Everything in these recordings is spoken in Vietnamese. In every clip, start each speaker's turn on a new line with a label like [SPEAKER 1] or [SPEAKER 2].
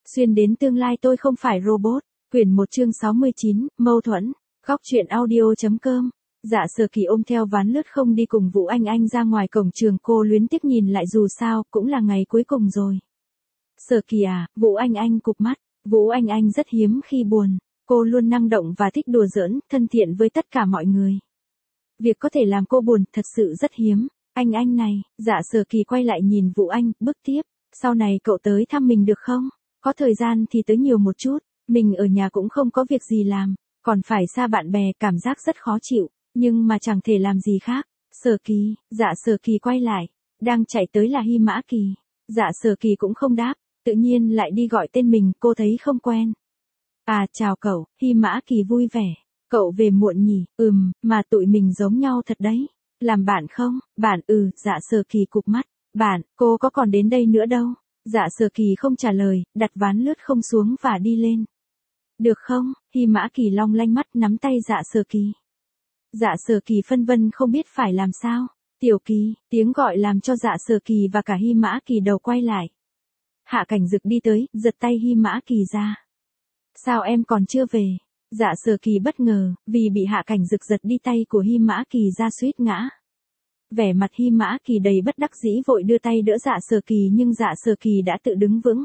[SPEAKER 1] Xuyên đến tương lai tôi không phải robot. Quyển 1 chương 69, mâu thuẫn. Góc truyện audio.com. Dạ Sở Kỳ ôm theo ván lướt không đi cùng Vũ Anh Anh ra ngoài cổng trường, cô luyến tiếc nhìn lại, dù sao cũng là ngày cuối cùng rồi. Sở Kỳ à, Vũ Anh Anh cụp mắt. Vũ Anh Anh rất hiếm khi buồn. Cô luôn năng động và thích đùa giỡn, thân thiện với tất cả mọi người. Việc có thể làm cô buồn thật sự rất hiếm. Anh này, Dạ Sở Kỳ quay lại nhìn Vũ Anh, bước tiếp. Sau này cậu tới thăm mình được không? Có thời gian thì tới nhiều một chút. Mình ở nhà cũng không có việc gì làm. Còn phải xa bạn bè, cảm giác rất khó chịu. Nhưng mà chẳng thể làm gì khác. Sở Kỳ, Dạ Sở Kỳ quay lại. Đang chạy tới là Hy Mã Kỳ. Dạ Sở Kỳ cũng không đáp. Tự nhiên lại đi gọi tên mình, cô thấy không quen. À chào cậu, Hy Mã Kỳ vui vẻ. Cậu về muộn nhỉ? Mà tụi mình giống nhau thật đấy. Làm bạn không? Bạn Dạ Sở Kỳ cụp mắt. Bạn, cô có còn đến đây nữa đâu. Dạ Sở Kỳ không trả lời, đặt ván lướt không xuống và đi lên. Được không? Hy Mã Kỳ long lanh mắt nắm tay Dạ Sở Kỳ. Dạ Sở Kỳ phân vân không biết phải làm sao. Tiểu Kỳ, tiếng gọi làm cho Dạ Sở Kỳ và cả Hy Mã Kỳ đầu quay lại. Hạ Cảnh Dực đi tới, giật tay Hy Mã Kỳ ra. Sao em còn chưa về? Dạ Sở Kỳ bất ngờ, vì bị Hạ Cảnh Dực giật đi tay của Hy Mã Kỳ ra suýt ngã. Vẻ mặt Hy Mã Kỳ đầy bất đắc dĩ vội đưa tay đỡ Dạ Sở Kỳ, nhưng Dạ Sở Kỳ đã tự đứng vững.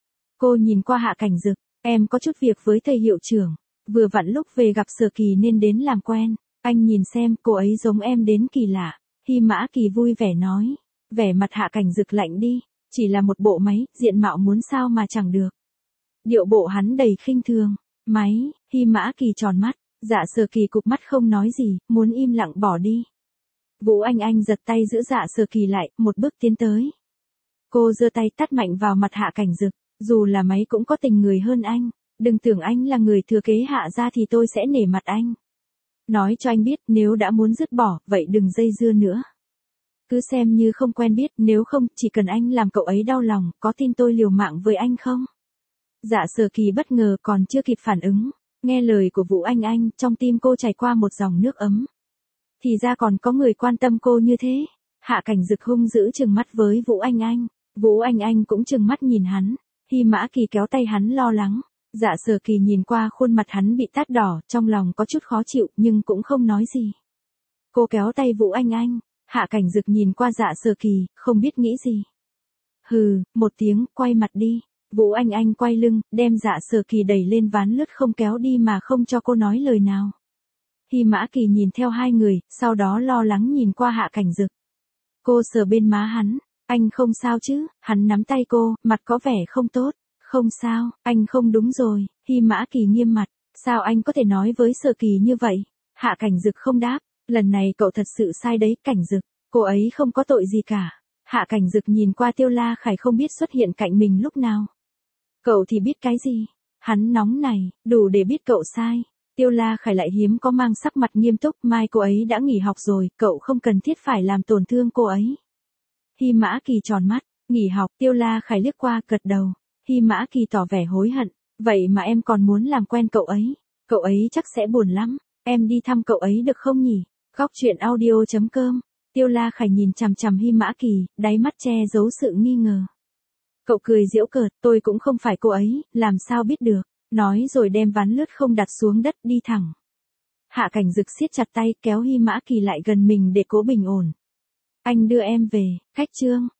[SPEAKER 1] Cô nhìn qua Hạ Cảnh Dực, em có chút việc với thầy hiệu trưởng. Vừa vặn lúc về gặp Sở Kỳ nên đến làm quen. Anh nhìn xem, cô ấy giống em đến kỳ lạ. Hy Mã Kỳ vui vẻ nói. Vẻ mặt Hạ Cảnh Dực lạnh đi. Chỉ là một bộ máy, diện mạo muốn sao mà chẳng được. Điệu bộ hắn đầy khinh thường. Máy, Hy Mã Kỳ tròn mắt. Dạ Sở Kỳ cụp mắt không nói gì, muốn im lặng bỏ đi. Vũ Anh Anh giật tay giữ Dạ Sở Kỳ lại, một bước tiến tới. Cô giơ tay tát mạnh vào mặt Hạ Cảnh Dực. Dù là máy cũng có tình người hơn anh. Đừng tưởng anh là người thừa kế Hạ gia thì tôi sẽ nể mặt anh. Nói cho anh biết, nếu đã muốn dứt bỏ, vậy đừng dây dưa nữa. Cứ xem như không quen biết, nếu không, chỉ cần anh làm cậu ấy đau lòng, có tin tôi liều mạng với anh không? Dạ Sở Kỳ bất ngờ còn chưa kịp phản ứng. Nghe lời của Vũ Anh Anh, trong tim cô chảy qua một dòng nước ấm. Thì ra còn có người quan tâm cô như thế. Hạ Cảnh Dực hung dữ trừng mắt với Vũ Anh Anh. Vũ Anh Anh cũng trừng mắt nhìn hắn. Hy Mã Kỳ kéo tay hắn lo lắng. Dạ Sở Kỳ nhìn qua khuôn mặt hắn bị tát đỏ, trong lòng có chút khó chịu nhưng cũng không nói gì. Cô kéo tay Vũ Anh Anh. Hạ Cảnh Dực nhìn qua Dạ Sở Kỳ, không biết nghĩ gì. Hừ, một tiếng, quay mặt đi. Vũ Anh Anh quay lưng, đem Dạ Sở Kỳ đẩy lên ván lướt không, kéo đi mà không cho cô nói lời nào. Hy Mã Kỳ nhìn theo hai người, sau đó lo lắng nhìn qua Hạ Cảnh Dực. Cô sờ bên má hắn. Anh không sao chứ? Hắn nắm tay cô, mặt có vẻ không tốt. Không sao, anh không đúng rồi. Hy Mã Kỳ nghiêm mặt. Sao anh có thể nói với Sở Kỳ như vậy? Hạ Cảnh Dực không đáp. Lần này cậu thật sự sai đấy, Cảnh Dực. Cô ấy không có tội gì cả. Hạ Cảnh Dực nhìn qua Tiêu La Khải không biết xuất hiện cạnh mình lúc nào. Cậu thì biết cái gì? Hắn nóng này, đủ để biết cậu sai. Tiêu La Khải lại hiếm có mang sắc mặt nghiêm túc, mai cô ấy đã nghỉ học rồi, cậu không cần thiết phải làm tổn thương cô ấy. Hy Mã Kỳ tròn mắt, nghỉ học, Tiêu La Khải liếc qua, gật đầu. Hy Mã Kỳ tỏ vẻ hối hận, vậy mà em còn muốn làm quen cậu ấy. Cậu ấy chắc sẽ buồn lắm, em đi thăm cậu ấy được không nhỉ? Góc truyện audio.com. Tiêu La Khải nhìn chằm chằm Hy Mã Kỳ, đáy mắt che giấu sự nghi ngờ. Cậu cười giễu cợt, tôi cũng không phải cô ấy, làm sao biết được. Nói rồi đem ván lướt không đặt xuống đất, đi thẳng. Hạ Cảnh Dực siết chặt tay, kéo Hy Mã Kỳ lại gần mình để cố bình ổn. Anh đưa em về. Khách trương.